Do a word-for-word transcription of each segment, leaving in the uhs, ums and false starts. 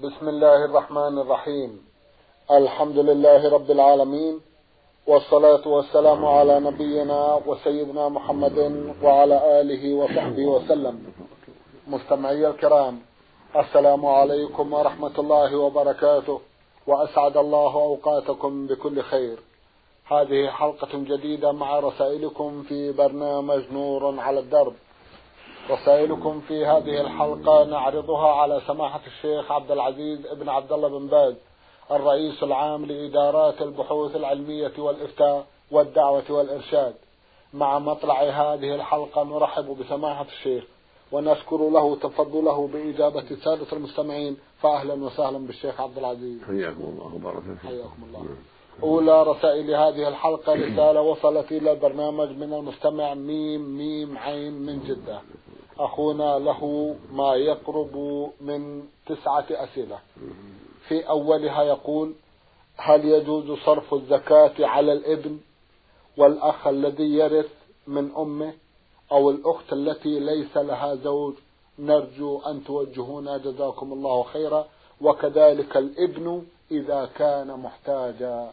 بسم الله الرحمن الرحيم. الحمد لله رب العالمين، والصلاة والسلام على نبينا وسيدنا محمد وعلى آله وصحبه وسلم. مستمعي الكرام، السلام عليكم ورحمة الله وبركاته، وأسعد الله أوقاتكم بكل خير. هذه حلقة جديدة مع رسائلكم في برنامج نور على الدرب. رسائلكم في هذه الحلقة نعرضها على سماحة الشيخ عبد العزيز ابن عبد الله بن باز، الرئيس العام لإدارات البحوث العلمية والإفتاء والدعوة والإرشاد. مع مطلع هذه الحلقة نرحب بسماحة الشيخ ونشكر له تفضله بإجابة السادة المستمعين، فأهلا وسهلا بالشيخ عبد العزيز. حياكم الله وبارك فيكم. حياكم الله. أولى رسائل هذه الحلقة رسالة وصلت إلى البرنامج من المستمع ميم ميم عين من جدة. أخونا له ما يقرب من تسعة أسئلة. في أولها يقول: هل يجوز صرف الزكاة على الابن والأخ الذي يرث من أمه أو الأخت التي ليس لها زوج؟ نرجو أن توجهونا جزاكم الله خيرا، وكذلك الابن إذا كان محتاجا.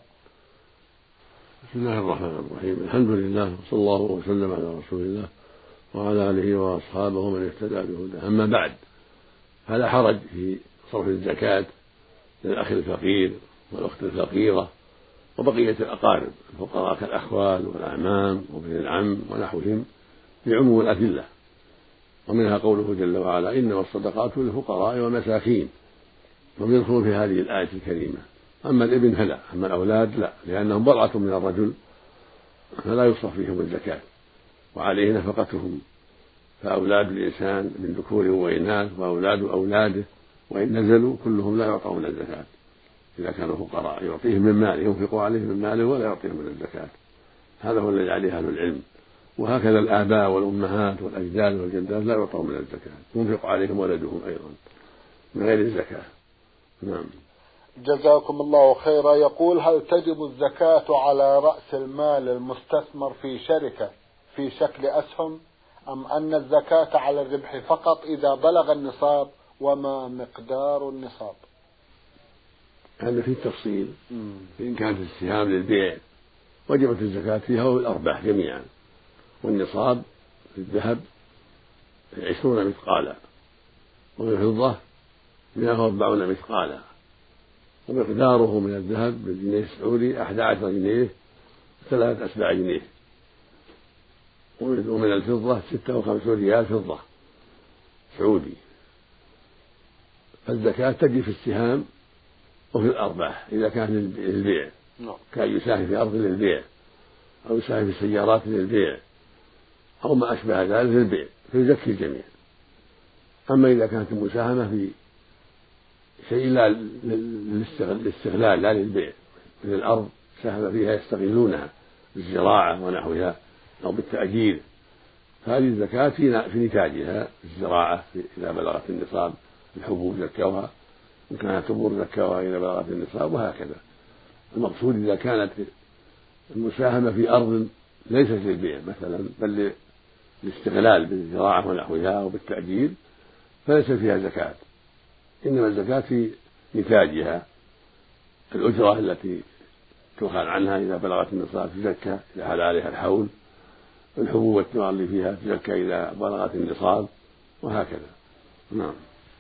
بسم الله الرحمن الرحيم. الحمد لله وصلى الله وسلم على رسول الله وعلى آله وأصحابه من اهتدى بهداه. أما بعد، فلا حرج في صرف الزكاة للأخ الفقير والأخت الفقيرة وبقية الأقارب الفقراء كالأخوال والأعمام وابن العم ونحوهم بعموم الأدلة، ومنها قوله جل وعلا: إنما الصدقات للفقراء والمساكين، ويدخل في هذه الآية الكريمة. أما الابن فلا، أما الأولاد لا، لأنهم بضعة من الرجل فلا يصرف فيهم الزكاة وعليه نفقتهم، فأولاد الإنسان من ذكور وإناث وأولاد أولاده وإن نزلوا كلهم لا يعطون الزكاة إذا كانوا فقراء، يعطيهم من ماله، ينفق عليهم من ماله ولا يعطيهم من الزكاة. هذا هو الذي عليه أهل العلم. وهكذا الآباء والأمهات والأجداد والجدات لا يعطون من الزكاة، ينفق عليهم ولدهم أيضا من غير الزكاة. نعم. جزاكم الله خيرا. يقول: هل تجب الزكاة على رأس المال المستثمر في شركة في شكل أسهم، أم أن الزكاة على الربح فقط إذا بلغ النصاب؟ وما مقدار النصاب؟ هذا فيه تفصيل. إن كانت السهام للبيع وجبت الزكاة فيها والأرباح جميعا، والنصاب في الذهب عشرون مثقالا، وفي الفضة مئة وأربعون مثقالا، ومقداره من الذهب بالجنيه السعودي أحد عشر جنيه ثلاثة أسباع جنيه، ومن الفضة ستة وخمسون ريال فضة سعودي. فالزكاة تجي في السهام وفي الأرباح إذا كان للبيع، كان يساهم في أرض للبيع أو يساهم في سيارات للبيع أو ما أشبه ذلك للبيع، فيزكي الجميع. أما إذا كانت المساهمة في شيء لا للاستغلال لا للبيع، من الأرض ساهم فيها يستغلونها بالزراعة ونحوها أو بالتأجير، فهذه الزكاة في نتاجها الزراعة إذا بلغت النصاب، الحبوب زكوها، إن كانت تمر زكوها إذا بلغت النصاب، وهكذا. المقصود إذا كانت المساهمة في أرض ليست للبيع مثلا بل للاستغلال بالزراعة ونحوها أو بالتأجير فليس فيها زكاة، إنما الزكاة في نتاجها، الأجرة التي تؤخذ عنها إذا بلغت النصاب تزكى إذا حال عليها الحول، الحبوب والثمار اللي فيها تزكى إذا بلغت النصاب، وهكذا. نعم.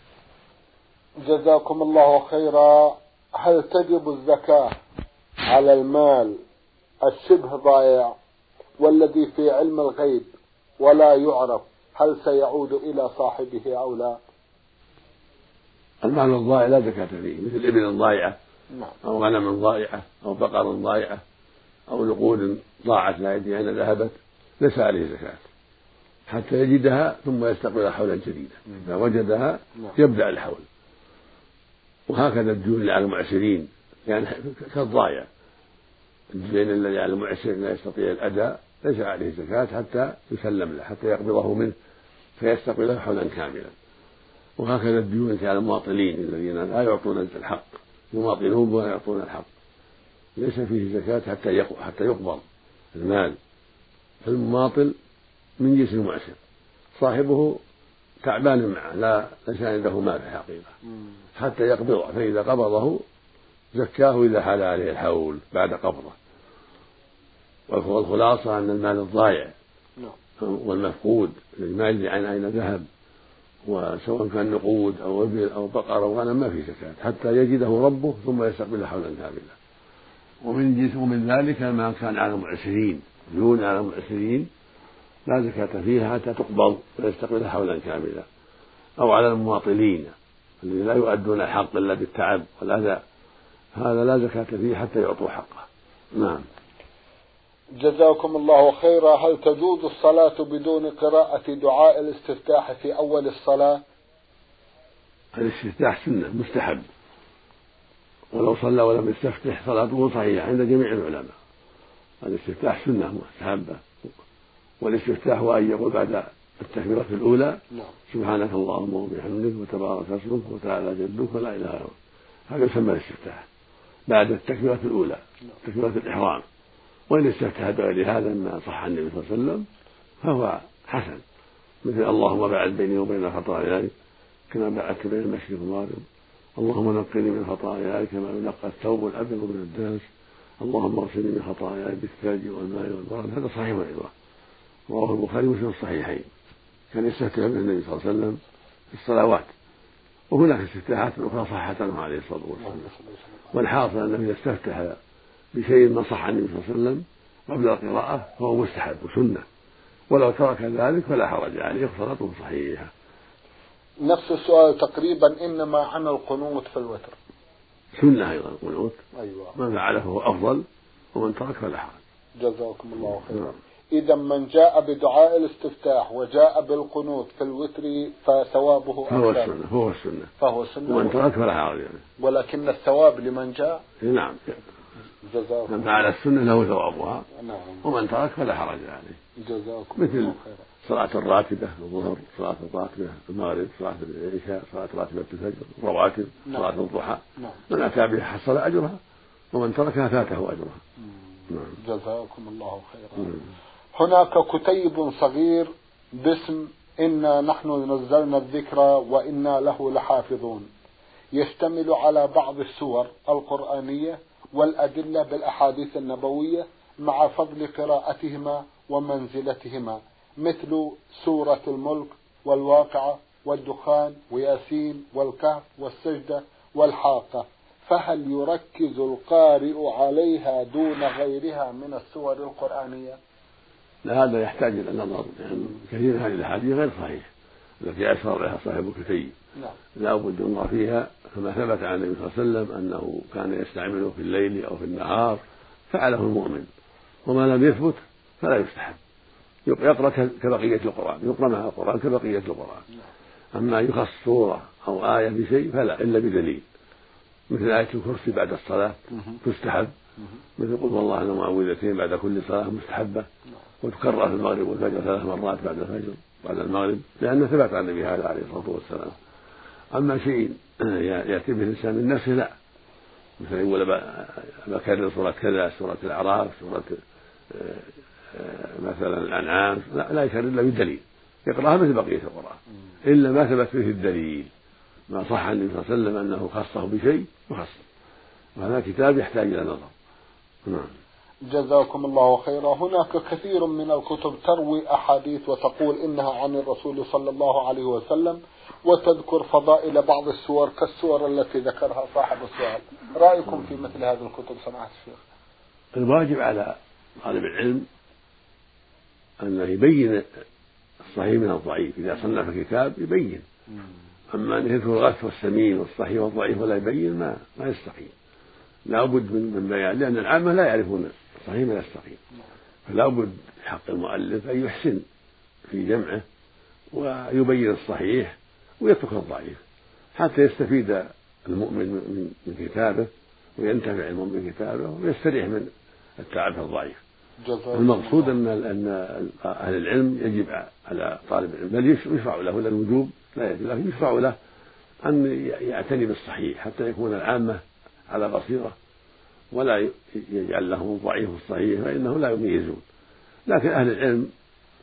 جزاكم الله خيرا. هل تجب الزكاة على المال الشبه ضائع والذي في علم الغيب ولا يعرف هل سيعود إلى صاحبه أو لا؟ المال الضائع لا زكاة فيه، مثل إبل ضائعة أو غنم ضائعة أو بقر ضائعة أو نقود ضاعت لا يدري أين ذهبت، ليس عليه زكاة حتى يجدها ثم يستقبل حولا جديدا. إذا وجدها يبدأ الحول. وهكذا الديون اللي على المعسرين يعني كالضائع، الدين الذي على المعسر لا يستطيع الأداء ليس عليه زكاة حتى يسلم له، حتى يقبضه منه فيستقبله حولا كاملا. وهكذا الديون على المواطنين الذين لا يعطون الحق، يماطلون ولا يعطون الحق، ليس فيه زكاة حتى حتى يقبض المال. فالمماطل من جنس المعسر، صاحبه تعبان معه لا ليس عنده مال حقيقة حتى يقبضه، فإذا قبضه زكاه إذا حال عليه الحول بعد قبضه. والخلاصة أن المال الضائع والمفقود ما يدري عن أين ذهب، وسواء كان نقود أو إبل أو بقر أو غنم ما في زكاة حتى يجده ربه ثم يستقبل حولا كاملا. ومن جنس ومن ذلك ما كان على المعسرين، ديون على المعسرين لا زكاة فيها حتى تقبض ويستقبل حولا كاملا، أو على المماطلين الذين لا يؤدون الحق إلا بالتعب والأذى، هذا لا زكاة فيه حتى يعطوا حقه. نعم. جزاكم الله خيرا. هل تجوز الصلاة بدون قراءة دعاء الاستفتاح في أول الصلاة؟ الاستفتاح سنة مستحب، ولو صلى ولم يستفتح صلاته صحيحة عند جميع العلماء. الاستفتاح سنة مستحبة، والاستفتاح هو أن يقول بعد التكبيرة الأولى سبحانك اللهم وبحمدك وتبارك اسمك وتعالى جدك ولا إله إلا أنت، هذا يسمى الاستفتاح بعد التكبيرة الأولى تكبيرة الإحرام. وإن استفتح بغير هذا ما صح عن النبي صلى الله عليه وسلم فهو حسن، مثل اللهم باعد بيني وبين خطاياي كما باعدت بين المشرق والمغرب، اللهم نقني من خطاياي كما ينقى الثوب الأبيض من الدنس، اللهم اغسلني من خطاياي بالثلج والماء والبرد. هذا صحيح أيضا، رواه البخاري ومسلم الصحيحين. كان يستفتح به النبي صلى الله عليه وسلم في الصلوات، وهناك استفتاحات أخرى صحت عنه عليه الصلاة والسلام. والحاصل أنه إذا استفتح بشيء ما صح عن النبي صلى الله عليه وسلم قبل القراءة فهو مستحب وسنة، ولو ترك ذلك فلا حرج عليه صلاته صحيحة. نفس السؤال تقريبا، إنما عن القنوت في الوتر. سنة أيضا القنوت، أيوة. من فعله هو أفضل ومن ترك فلا حرج. جزاكم الله خيرا. إذا من جاء بدعاء الاستفتاح وجاء بالقنوت في الوتر فثوابه فهو السنة فهو السنة فهو السنة ومن ترك فلا حرج يعني. ولكن الثواب لمن جاء. نعم. جزاكم. من فعل السنة له ثوابها. نعم. ومن ترك فلا حرج عليه. جزاكم مثل الله خيرا. صلاة الراتبة الظهر، صلاة الراتبة المغرب، صلاة العشاء، صلاة راتبة الفجر، الرواتب، نعم. صلاة الضحى. نعم. من أتى بها حصل أجرها، ومن تركها فاته أجرها. نعم. جزاكم الله خيرا. نعم. هناك كتيب صغير باسم إنا نحن نزلنا الذكر وإنا له لحافظون، يشتمل على بعض السور القرآنية والأدلة بالأحاديث النبوية مع فضل قراءتهما ومنزلتهما، مثل سورة الملك والواقعة والدخان وياسين والكهف والسجدة والحاقة، فهل يركز القارئ عليها دون غيرها من السور القرآنية؟ لا، هذا يحتاج إلى النظر، يعني كثير من هذه الأحاديث غير صحيح التي أشار عليها صاحب الكتيب. نعم. لا بد النظر فيها، كما ثبت عن النبي صلى الله عليه وسلم أنه كان يستعمله في الليل أو في النهار فعله المؤمن، وما لم يثبت فلا يستحب، يقرأ كبقية القرآن، يقرأ مع القرآن كبقية القرآن. أما يخص سورة أو آية بشيء فلا إلا بدليل، مثل آية الكرسي بعد الصلاة تستحب، مثل قل والله أنا معوذتين بعد كل صلاة مستحبة، وتكرر في المغرب والفجر ثلاث مرات بعد الفجر بعد المغرب، لأنه ثبت عن النبي هذا عليه الصلاة والسلام. أما شيء يأتي به الإنسان من نفسه لا، مثل يقول بكرر سورة كذا، سورة الأعراف، سورة مثلا الأنعام، لا, لا يكرر إلا بالدليل، يقرأها مثل بقية القرآن إلا ما ثبت فيه الدليل، ما صح عن النبي صلى الله عليه وسلم أنه خصه بشيء وخص، وهذا كتاب يحتاج إلى نظر. نعم. جزاكم الله خيرا. هناك كثير من الكتب تروي أحاديث وتقول إنها عن الرسول صلى الله عليه وسلم، وتذكر فضائل بعض السور كالسور التي ذكرها صاحب السؤال. رأيكم في مثل هذه الكتب سماحة الشيخ؟ الواجب على طالب العلم أن يبين الصحيح من الضعيف، إذا صنف كتاب يبين، أما أن يذكر الغث والسمين والصحيح والضعيف ولا يبين ما ما يستقيم، لا بد من بيان، لأن العامة لا يعرفون الصحيح من السقيم، فلا بد حق المؤلف أن يحسن في جمعه ويبين الصحيح ويترك الضعيف حتى يستفيد المؤمن من كتابه وينتفع المؤمن من كتابه ويستريح من التعب في الضعيف. المقصود أن أن أهل العلم يجب على طالب العلم بل يشرع له لا الوجوب لا يجب له، يشرع له أن يعتني بالصحيح حتى يكون العامة على بصيرة ولا يجعل لهم الضعيف والصحيح فإنه لا يميزون. لكن أهل العلم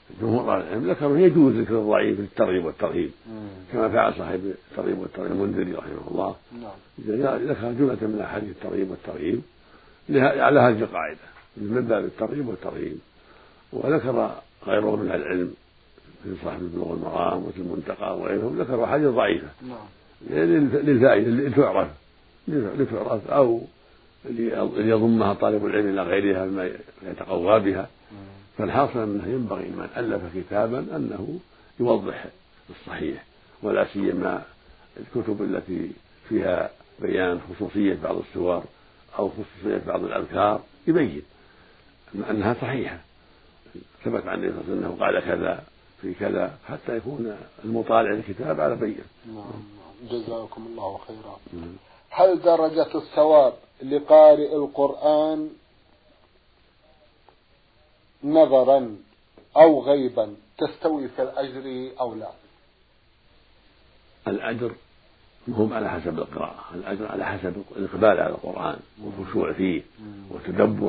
جمهور العلم ذكروا يجوز ذكر الضعيف في الترغيب والترهيب كما فعل صاحب الترغيب والترهيب المنذري رحمه الله، ذكر جملة من أحاديث الترغيب والترهيب على هذه القاعدة من باب الترغيب والترهيب. وذكر غيره من العلم في صاحب بلوغ المرام وفي المنتقى وغيرهم ذكروا أحاديث ضعيفة للفائدة لتعرف لتعرف أو ليضمها طالب العلم إلى غيرها بما يتقوى بها. فالحاصل أنه ينبغي من ألف كتابا أنه يوضح الصحيح، ولا سيما الكتب التي فيها بيان خصوصية بعض السور أو خصوصية بعض الأذكار يبين أنها صحيحة، ثبت عن النبي صلى الله عليه وسلم أنه قال كذا في كذا حتى يكون المطالع الكتاب على بينة. نعم. جزاكم الله خيرا. هل درجة الثواب لقارئ القرآن نظرا أو غيبا تستوي في الأجر أو لا؟ الأجر هم على حسب القراءة، الأجر على حسب الإقبال على القرآن والخشوع فيه والتدبر.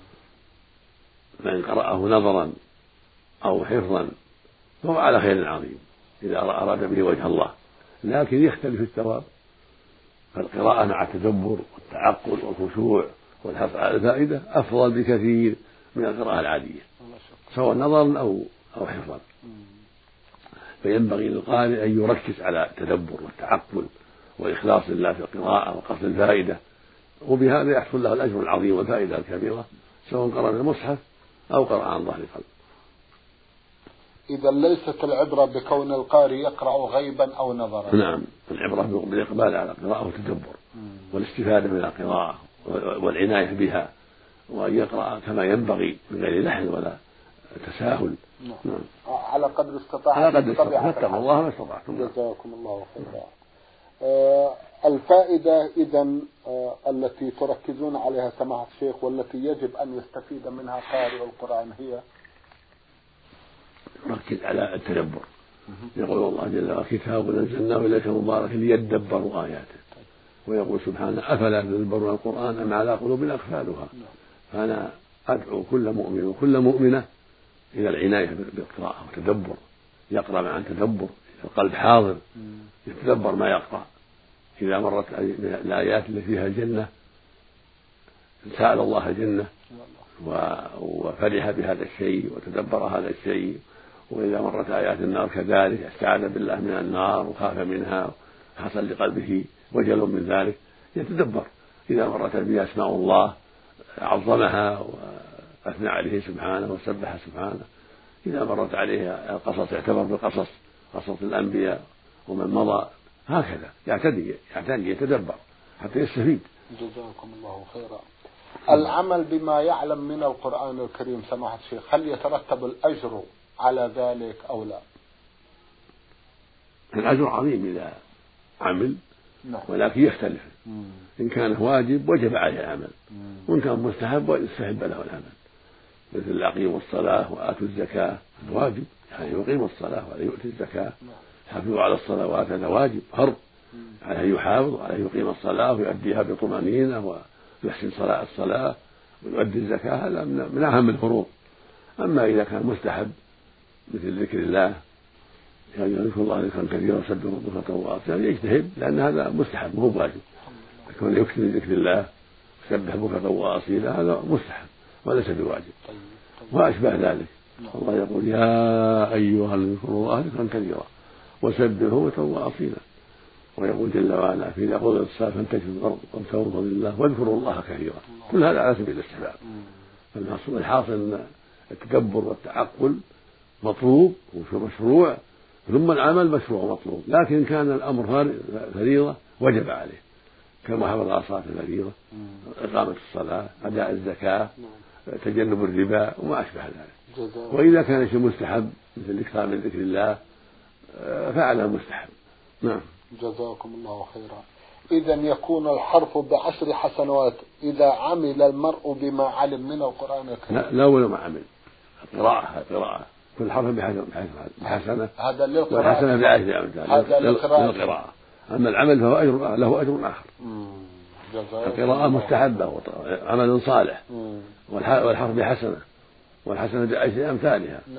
من قرأه نظرا أو حفظا فهو على خير عظيم إذا أراد به وجه الله، لكن يختلف الثواب. فالقراءة مع التدبر والتعقل والخشوع والحرص على الفائدة أفضل بكثير من القراءة العادية سواء نظرا أو أو حفظا. فينبغي للقارئ أن يركز على التدبر والتعقل وإخلاص الله في القراءة وقصد الفائدة، وبهذا يحصل له الأجر العظيم والفائدة الكبيرة سواء قرأ من المصحف أو قرأ عن ظهر قلب. إذا ليست العبرة بكون القارئ يقرأ غيبا أو نظرا. نعم، العبرة بالإقبال على القراءة والتدبر والاستفادة من القراءة والعناية بها، وأن يقرأ كما ينبغي من غير لحن ولا تساهل. نعم. نعم. على قدر استطاعته. على قدر استطاعته، فاتقوا الله ما استطعتم. جزاكم الله خيرا. آه الفائدة إذن آه التي تركزون عليها سماحة الشيخ والتي يجب أن يستفيد منها قارئ القرآن هي ركز على التدبر. يقول الله جل وعلا كتاب أنزلناه إليك مبارك ليدبروا آياته، ويقول سبحانه أفلا تدبرون القرآن أم على قلوب أقفالها. فأنا أدعو كل مؤمن وكل مؤمنة إلى العناية بالقراءة والتدبر، يقرأ مع تدبر، القلب حاضر يتدبر ما يقرأ. إذا مرت الآيات التي فيها الجنة سأل الله الجنة وفرح بهذا الشيء وتدبر هذا الشيء، وإذا مرت آيات النار كذلك استعاذ بالله من النار وخاف منها حصل لقلبه وجل من ذلك يتدبر. إذا مرت به أسماء الله عظمها وأثنى عليه سبحانه وسبح سبحانه. إذا مرت عليه القصص اعتبر بالقصص، قصص الأنبياء ومن مضى، هكذا يعتدي يعتدي يتدبر حتى يستفيد. جزاكم الله خيرا. العمل بما يعلم من القرآن الكريم سماحة الشيخ هل يترتب الأجر على ذلك أو لا؟ الأجر عظيم إذا عمل. نعم. ولكن يختلف. مم. إن كان واجب وجب عليه العمل، وإن كان مستحب يستحب له العمل، مثل أقيموا الصلاة وآتوا الزكاة واجب، يعني يقيم الصلاة ولا يؤتي الزكاة. حافظوا على الصلوات هذا واجب فرض عليه، يحافظ عليه يقيم الصلاة ويؤديها بطمأنينة ويحسن صلاة الصلاة ويؤدي الزكاة، هذا من أهم الفروض. أما إذا كان مستحب مثل ذكر الله يعني يذكر الله ذكرا كثيرا وسبح بكرة وأصيلا يجتهد، لأن هذا مستحب مو واجب. يكون يكثر من ذكر الله وسبح بكرة وأصيلا هذا مستحب وليس بواجب. وأشبه ذلك الله يقول يا أيها الذين اذكروا الله ذكرا كثيرا وسبحوا بكرة وأصيلا، ويقول جل وعلا في إذا قضيت الصلاة فانتشروا في الأرض وابتغوا من فضل الله واذكروا الله كثيرا. كل هذا على سبيل الاستحباب. الحاصل أن التدبر والتعقل مطلوب ومشروع، ثم العمل مشروع ومطلوب، لكن كان الأمر فريضة وجب عليه كما حفظ على الصلاة الفريضة، إقامة الصلاة، أداء الزكاة، تجنب الربا وما أشبه ذلك. وإذا كان شيء مستحب مثل الإكثار من ذكر الله فعله مستحب. نعم. جزاكم الله خيرا. إذا يكون الحرف بعشر حسنات إذا عمل المرء بما علم من القرآن الكريم. لا, لا ولا ما عمل. قراءة قراءة كل حرف بحسنة، هذا للقراءة، والحسنة بعشر أمثال هذا للقراءة. أما العمل فهو أجر له أجر آخر. القراءة مستحبة وعمل صالح، والحرف بحسنة والحسنة بعشر أمثالها.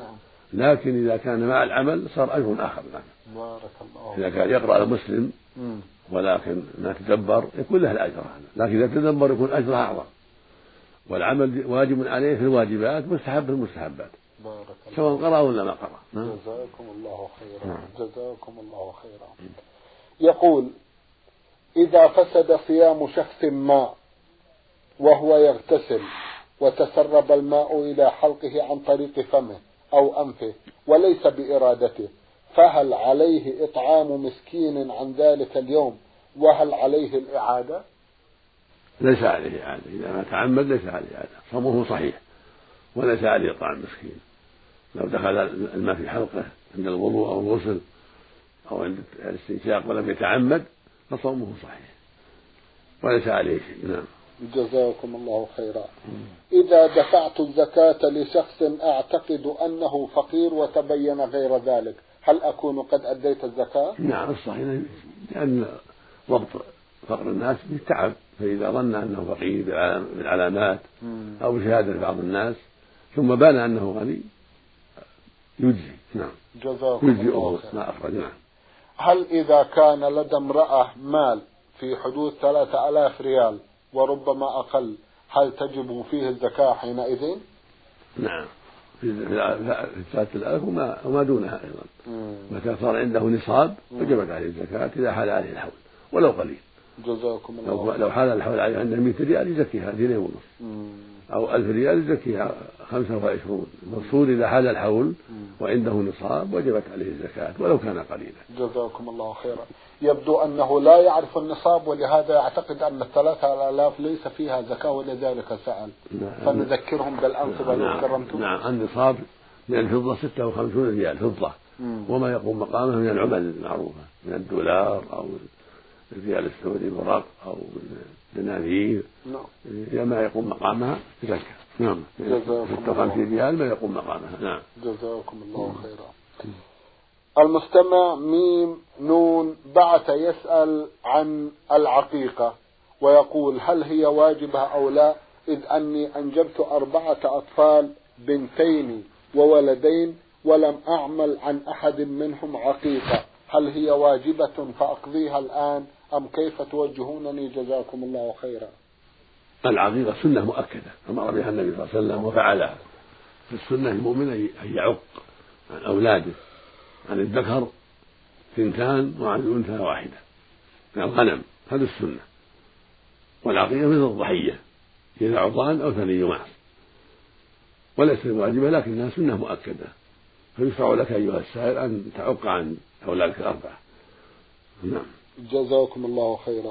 لكن إذا كان مع العمل صار أجر آخر لك. بارك الله. إذا كان يقرأ المسلم ولكن ما تدبر يكون له الأجر، لكن إذا تدبر يكون أجره أعظم، والعمل واجب عليه في الواجبات، مستحب في المستحبات، سواء قرأ ولا ما قرأ. جزاكم الله خيرا. جزاكم الله خيرا. يقول: إذا فسد صيام شخص ما وهو يغتسل وتسرب الماء إلى حلقه عن طريق فمه أو أنفه وليس بإرادته، فهل عليه إطعام مسكين عن ذلك اليوم، وهل عليه الإعادة؟ ليس عليه إعادة، إذا ما تعمد ليس عليه إعادة، صومه صحيح وليس عليه إطعام مسكين. لو دخل الماء في حلقه عند الوضوء أو الغسل أو عند الاستنشاق ولم يتعمد فصومه صحيح وليس عليه شيء. نعم. جزاكم الله خيرا. إذا دفعت الزكاة لشخص أعتقد أنه فقير وتبين غير ذلك، هل أكون قد أديت الزكاة؟ نعم الصحيح، لأن ضبط فقر الناس بالتعب، فإذا ظن أنه فقير بالعلامات أو بشهادة بعض الناس ثم بان أنه غني يجزي. نعم. جزاكم الله خيرا. ما أخرج. نعم. هل إذا كان لدى امرأة مال في حدود ثلاثة آلاف ريال وربما أقل، هل تجب فيه الزكاة حينئذ؟ نعم، في ثلاثة آلاف وما, وما دونها أيضا. متى صار عنده نصاب وجبت عليه الزكاة إذا حال عليه الحول ولو قليل. جزاكم الله. لو حال الحول عليه عنده مئة ريال يزكيها اثنين ونصف، أو ألف ريال يزكيها خمسة وعشرون. المقصود إذا حال الحول وعنده نصاب وجبت عليه الزكاة ولو كان قليلا. جزاكم الله خيرا. يبدو أنه لا يعرف النصاب ولهذا يعتقد أن الثلاثة آلاف ليس فيها زكاة ولذلك سأل. نعم. فنذكرهم بالأنصبة لو كرمتم. نعم. النصاب من الفضة ستة وخمسون ريال فضة، وما يقوم مقامه من العمل المعروفة من الدولار أو الريال السعودي الورق أو الدنانير. نعم. ما يقوم مقامها زكاة. نعم. ستة وخمسين ريال ما يقوم مقامها. نعم. جزاكم الله خيرا. المستمع ميم نون بعث يسأل عن العقيقة ويقول: هل هي واجبة أو لا، إذ أني أنجبت أربعة أطفال بنتين وولدين ولم أعمل عن أحد منهم عقيقة، هل هي واجبة فأقضيها الآن أم كيف توجهونني؟ جزاكم الله خيرا. العقيقة سنة مؤكدة أمر بها النبي صلى الله عليه وسلم وفعلها. في السنة المؤمن أن يعق عن أولاده، عن الذكر ثنتان وعن الأنثى واحدة من الغنم، هذا السنة. والعقيقة مثل الضحية إذا عضان أو ثني معص، وليست واجبة لكنها سنة مؤكدة، فيشرع لك أيها السائل أن تعق عن أولادك الأربعة. نعم. جزاكم الله خيرا.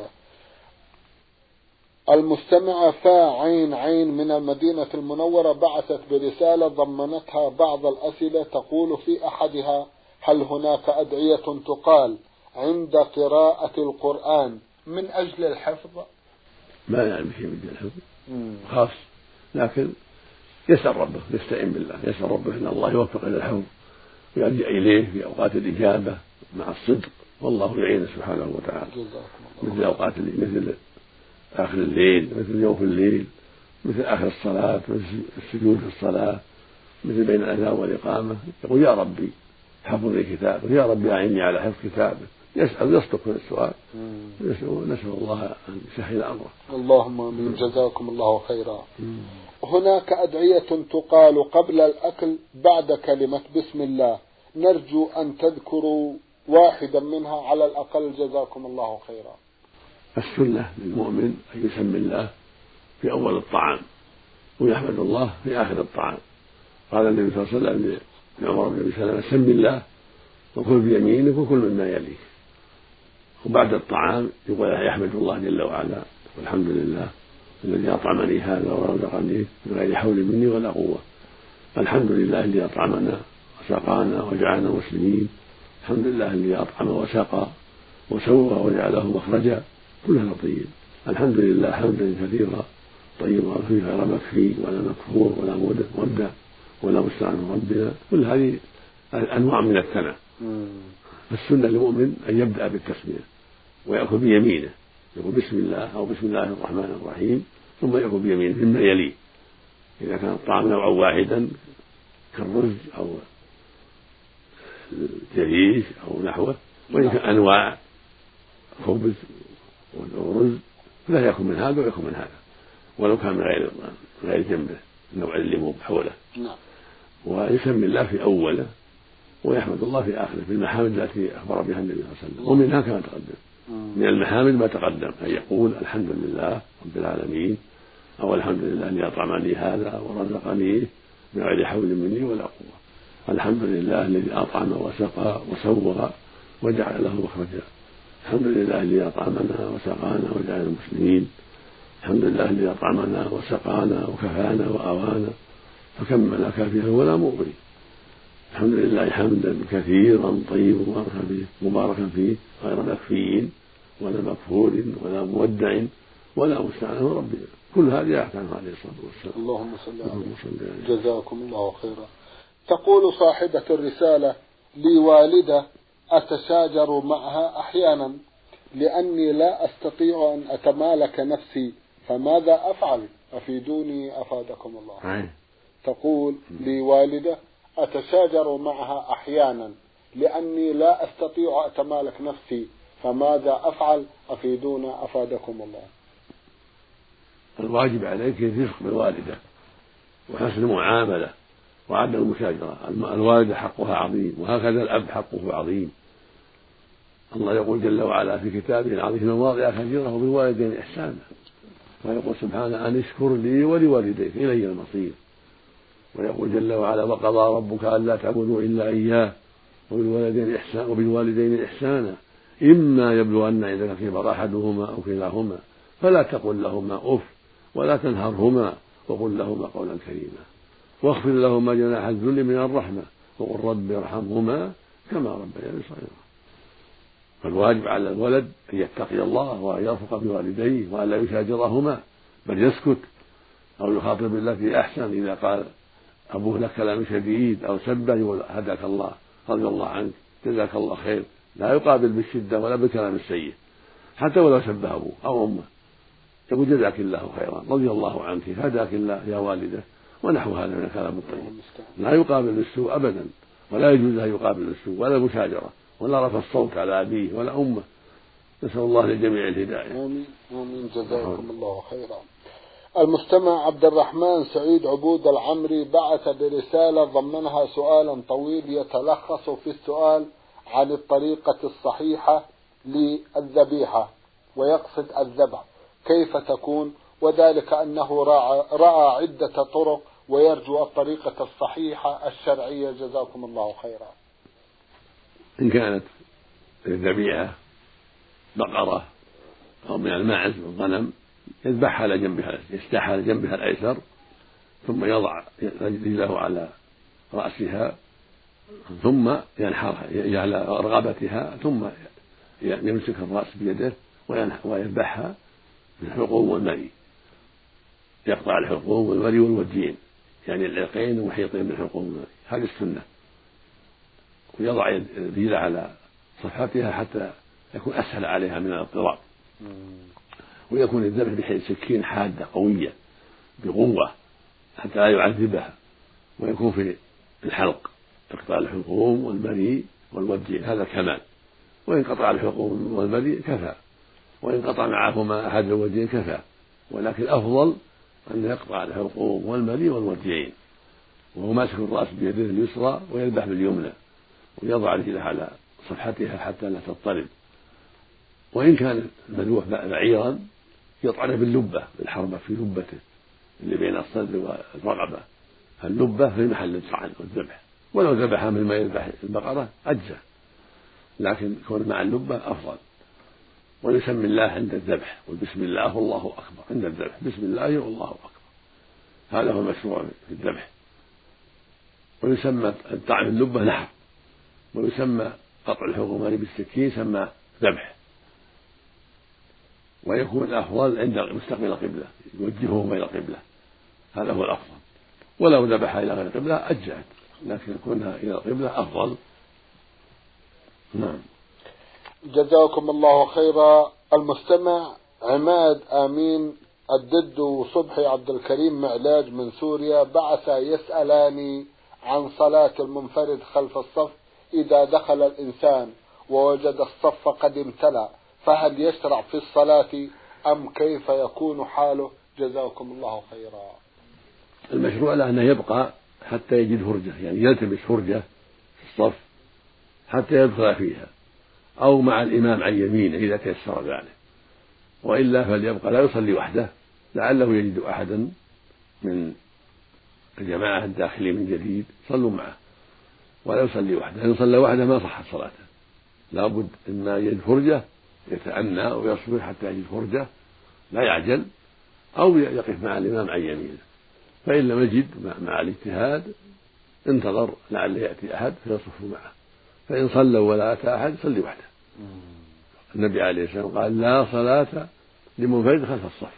المستمعة فا عين عين من المدينة المنورة بعثت برسالة ضمنتها بعض الأسئلة، تقول في أحدها: هل هناك أدعية تقال عند قراءة القرآن من أجل الحفظ؟ ما يعني شيء من أجل الحفظ خاص، لكن يسأل ربه، يستعين بالله، يسأل ربه أن الله يوفق إلى الحفظ ويرجع إليه في أوقات الإجابة مع الصدق، والله يعين سبحانه وتعالى. مثل أوقات مثل آخر الليل، مثل يوم الليل، مثل آخر الصلاة، مثل السجود في الصلاة، مثل بين الأذان والإقامة، يقول: يا ربي حفظ لي كتابك، يا ربي أعني على حفظ كتابك، يسأل يصدق في السؤال، نسأل الله أن يسهل أمره. اللهم آمين. جزاكم الله خيرا. هناك أدعية تقال قبل الأكل بعد كلمة بسم الله، نرجو أن تذكروا واحدا منها على الأقل. جزاكم الله خيرا. السنة للمؤمن أن يسمي الله في أول الطعام ويحمد الله في آخر الطعام. قال النبي صلى الله عليه وسلم لعمر بن أبي سلمة: سم الله وكل بيمينك وكل مما يليك. وبعد الطعام يقول: يحمد الله جل وعلا والحمد لله الذي أطعمني هذا ورزقني من غير حول مني ولا قوة. الحمد لله الذي أطعمنا وسقانا وجعلنا مسلمين. الحمد لله الذي أطعم وسقى وسوى وجعله مخرجا. كلها طيب. الحمد لله حمدا كثيرا طيبا فيه غير مكفي ولا مكفور ولا مودع ولا مستعان ربنا. كل هذه أنواع من الثناء. فالسنة للمؤمن أن يبدأ بالتسمية ويأكل بيمينه، يقول بسم الله أو بسم الله الرحمن الرحيم، ثم يأكل بيمينه مما يليه. إذا كان الطعام نوعا واحدا كالرز أو الجريش أو نحوه، وإن كان أنواع خبز ورز لا يأكل من هذا ويأكل من هذا ولو كان من غير غير جنبه النوع اللي مو حوله. ويسمي الله في أوله ويحمد الله في آخره في المحامد التي أخبر بها النبي صلى الله عليه وسلم، ومنها كما تقدم من المحامد ما تقدم أن يقول الحمد لله رب العالمين، أو الحمد لله الذي أطعمني هذا ورزقني من غير حول مني ولا قوة، الحمد لله الذي أطعم وسقى وسوغ وجعل له مخرجا، الحمد لله الذي أطعمنا وسقانا وجعل المسلمين، الحمد لله الذي أطعمنا وسقانا وكفانا وآوانا فكمل كافيا ولا مغوي، الحمد لله حمدا كثيرا طيبا مباركا فيه غير مكفي ولا مكفور ولا مودع ولا مستعان ربنا. كل هذه أحكام عليه الصلاة والسلام. اللهم صل عليه. جزاكم الله خيرا. تقول صاحبة الرسالة: لي والدة أتشاجر معها أحيانا لأني لا أستطيع أن أتمالك نفسي، فماذا أفعل؟ أفيدوني أفادكم الله. عين. تقول: لي والدة أتشاجر معها أحيانا لأني لا أستطيع أتمالك نفسي، فماذا أفعل؟ أفيدونا أفادكم الله. الواجب عليك الرفق بالوالدة وحسن المعاملة وعدم المشاجرة. الوالدة حقها عظيم، وهكذا الأب حقه عظيم. الله يقول جل وعلا في كتابه العظيم في مواضع كثيرة: وبالوالدين إحسانا، ويقول سبحانه: أن اشكر لي ولوالديك إلي المصير. ويقول جل وعلا: وقضى ربك ألا تعبدوا إلا إياه وبالوالدين إحسانا وبالوالدين إحسانا إما يبلغن عندك الكبر أحدهما أو كلاهما فلا تقل لهما أف ولا تنهرهما وقل لهما قولا كريما واخفض لهما جناح الذل من الرحمة وقل رب ارحمهما كما ربياني صغيرا. فالواجب على الولد أن يتقي الله وأن يرفق بوالديه وأن لا يشاجرهما بل يسكت أو يخاطب بالتي أحسن. إذا قال أبوه لك كلام شديد أو سبه يقول: هداك الله، رضي الله عنك، جزاك الله خير. لا يقابل بالشدة ولا بالكلام السيء حتى ولو سبه أبوه أو أمه، يقول: جزاك الله خيرا، رضي الله عنك، هداك الله يا والدة، ونحو هذا من الكلام الطيب. لا يقابل بالسوء أبدا، ولا يجوز أن يقابل بالسوء ولا المشاجرة ولا رفع الصوت على أبيه ولا أمه. نسأل الله للجميع الهداية. آمين آمين. جزاكم الله خيرا. المستمع عبد الرحمن سعيد عبود العمري بعث برسالة ضمنها سؤالا طويل يتلخص في السؤال عن الطريقة الصحيحة للذبيحة، ويقصد الذبح كيف تكون، وذلك أنه رأى عدة طرق ويرجو الطريقة الصحيحة الشرعية. جزاكم الله خيرا. إن كانت الذبيحة بقرة أو من الماعز والغنم يذبحها على جنبها، يستحى على جنبها الأيسر، ثم يضع رجله على رأسها، ثم ينحرها على رغبتها، ثم يمسك الرأس بيده ويذبحها بالحلقوم والمري، يقطع الحلقوم والمري والوديين، يعني العرقين المحيطين بالحلقوم والمري، هذه السنة. ويضع رجله على صفحتها حتى يكون أسهل عليها من الاضطراب، ويكون الذبح بحيث سكين حادة قوية بقوة حتى لا يعذبها، ويكون في الحلق يقطع الحلقوم والمري والودي، هذا كمال. وإن قطع الحلقوم والمري كفى، وإن قطع معهما أحد الوديين كفى، ولكن الأفضل أن يقطع الحلقوم والمري والوديين وهو ماسك الرأس بيده اليسرى ويذبح باليمنى، ويضع رجله على صفحتها حتى لا تضطرب. وإن كان المذبوح بعيرا يطعنه باللبة، بالحربة في لبته اللي بين الصدر والرقبة، فاللبة في محل الطعن والذبح. ولو ذبحها مثل ما يذبح البقرة أجزى، لكن كون مع اللبة أفضل. ويسمي الله عند الذبح، والبسم الله والله أكبر عند الذبح، بسم الله والله أكبر، هذا هو المشروع في الذبح. ويسمى الطعن اللبة نحر، ويسمى قطع الحلقوم بالسكين يسمى ذبح. ويكون الأفضل عند مستقبل القبلة، يوجهه إلى القبلة، هذا هو الأفضل. ولو ذبح إلى غير القبلة أجزأت، لكن يكونها إلى القبلة أفضل. نعم. جزاكم الله خيرا. المستمع عماد آمين الدد وصبحي عبد الكريم معلاج من سوريا بعث يسألاني عن صلاة المنفرد خلف الصف إذا دخل الإنسان ووجد الصف قد امتلأ فهل يشرع في الصلاة أم كيف يكون حاله؟ جزاكم الله خيرا. المشروع له أنه يبقى حتى يجد فرجة، يعني يلتمس فرجة في الصف حتى يدخل فيها، أو مع الإمام عن يمينه إذا تيسر ذلك، وإلا فليبقى لا يصلي وحده لعله يجد أحدا من الجماعة الداخلين من جديد صلوا معه، ولا يصلي وحده. إن صلى وحده ما صحت صلاته، لابد إما يجد فرجة يتأنى ويصبر حتى يجد فرجة لا يعجل، أو يقف مع الإمام عن يمينه، فإن لم يجد مع الاجتهاد انتظر لعل يأتي أحد فيصف معه، فإن صلوا ولا أتى أحد صلي وحده. النبي عليه الصلاة والسلام قال لا صلاة لمنفرد خلف الصف،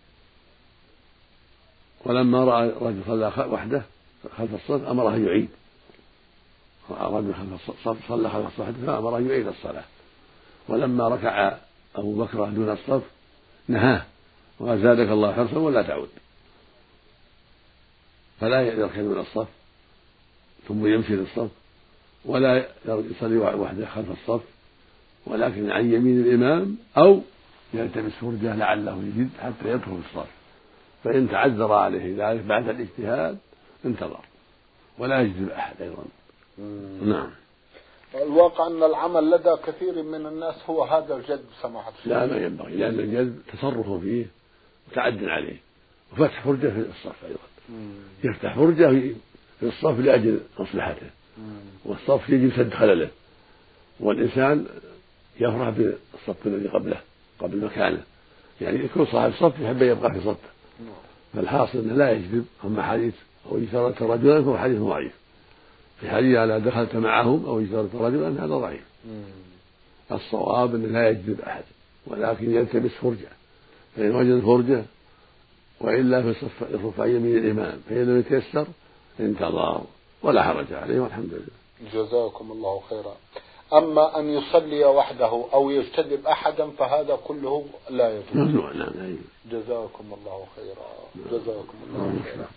ولما رأى رجل صلى وحده خلف الصف أمره أن يعيد، رجل خلف الصف صلى خلف الصف فأمره أن يعيد الصلاة، ولما ركع أبو بكر دون الصف نهاه وقال زادك الله حرصا ولا تعود، فلا يركع دون الصف ثم يمشي للصف، ولا يصلي وحده خلف الصف، ولكن عن يمين الإمام، أو يلتمس فرجة لعله يجد حتى يدخل في الصف، فإن تعذر عليه ذلك بعد الاجتهاد انتظر ولا يجذب أحد أيضا. نعم. الواقع أن العمل لدى كثير من الناس هو هذا الجذب سماحة الشيخ. لا ما ينبغي، لأن الجذب تصرف فيه وتعد عليه، وفتح فرجة في الصف أيضا. مم. يفتح فرجة في الصف لأجل مصلحته، والصف يجب سد خلله، والإنسان يفرح بالصف الذي قبله قبل مكانه، يعني يكون صاحب الصف يحب أن يبقى في صفه، فالحاصل أنه لا يجذب. أما حديث أو اجترت رجلا فهو حديث ضعيف، في حديث على دخلت معهم أو اجترت رجلا هذا ضعيف. الصواب أنه لا يجذب أحد ولكن يلتمس فرجة، فإن وجد فرجة وإلا في الصف يصف عن يمين الإمام، فإن لم يتيسر انتظر ولا حرج عليه والحمد لله. جزاكم الله خيرا. أما أن يصلي وحده أو يجتذب أحدا فهذا كله لا يجوز. ممنوع. لا لا يجوز. جزاكم الله خيرا. جزاكم الله خيرا.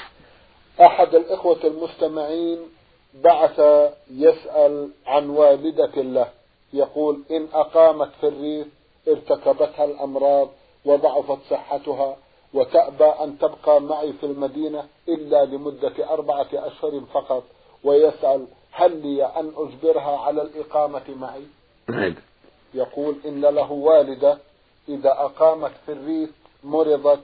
أحد الإخوة المستمعين بعث يسأل عن والدة له، يقول إن أقامت في الريف ارتكبتها الأمراض وضعفت صحتها وتأبى أن تبقى معي في المدينة إلا لمدة أربعة أشهر فقط، ويسأل هل لي أن أجبرها على الإقامة معي؟ نعم. يقول إن له والدة إذا أقامت في الريف مرضت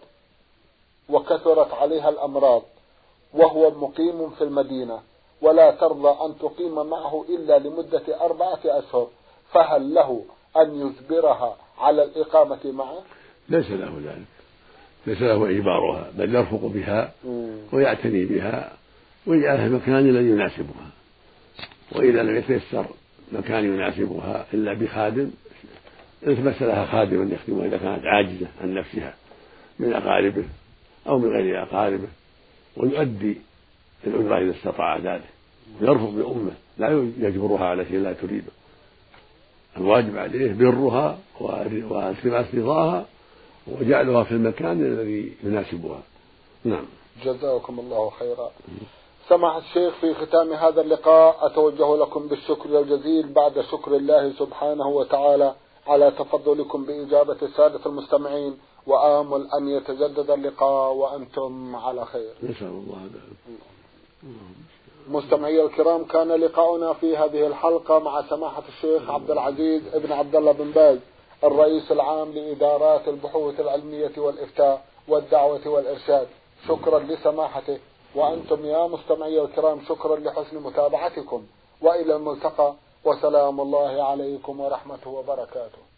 وكثرت عليها الأمراض وهو مقيم في المدينة ولا ترضى أن تقيم معه إلا لمدة أربعة أشهر، فهل له أن يجبرها على الإقامة معه؟ ليس له ذلك، ليس له إجبارها، بل يرفق بها ويعتني بها ويجعلها المكان الذي يناسبها، وإذا لم يتيسر مكان يناسبها إلا بخادم التمس لها خادما يخدمها إذا كانت عاجزة عن نفسها من أقاربه أو من غير أقاربه، ويؤدي الأجرة إذا استطاع ذلك، ويرفق بأمه لا يجبرها على شيء لا تريده. الواجب عليه برها والتماس رضاها وجعلها في المكان الذي يناسبها. نعم. جزاكم الله خيرا. سماحة الشيخ، في ختام هذا اللقاء أتوجه لكم بالشكر الجزيل بعد شكر الله سبحانه وتعالى على تفضلكم بإجابة السادة المستمعين، وآمل أن يتجدد اللقاء وأنتم على خير. نسأل الله ذلك. مستمعي الكرام، كان لقاؤنا في هذه الحلقة مع سماحة الشيخ عبد العزيز ابن عبد الله بن باز الرئيس العام لإدارات البحوث العلمية والإفتاء والدعوة والإرشاد. شكرا لسماحته، وأنتم يا مستمعي الكرام شكرا لحسن متابعتكم، وإلى الملتقى، وسلام الله عليكم ورحمته وبركاته.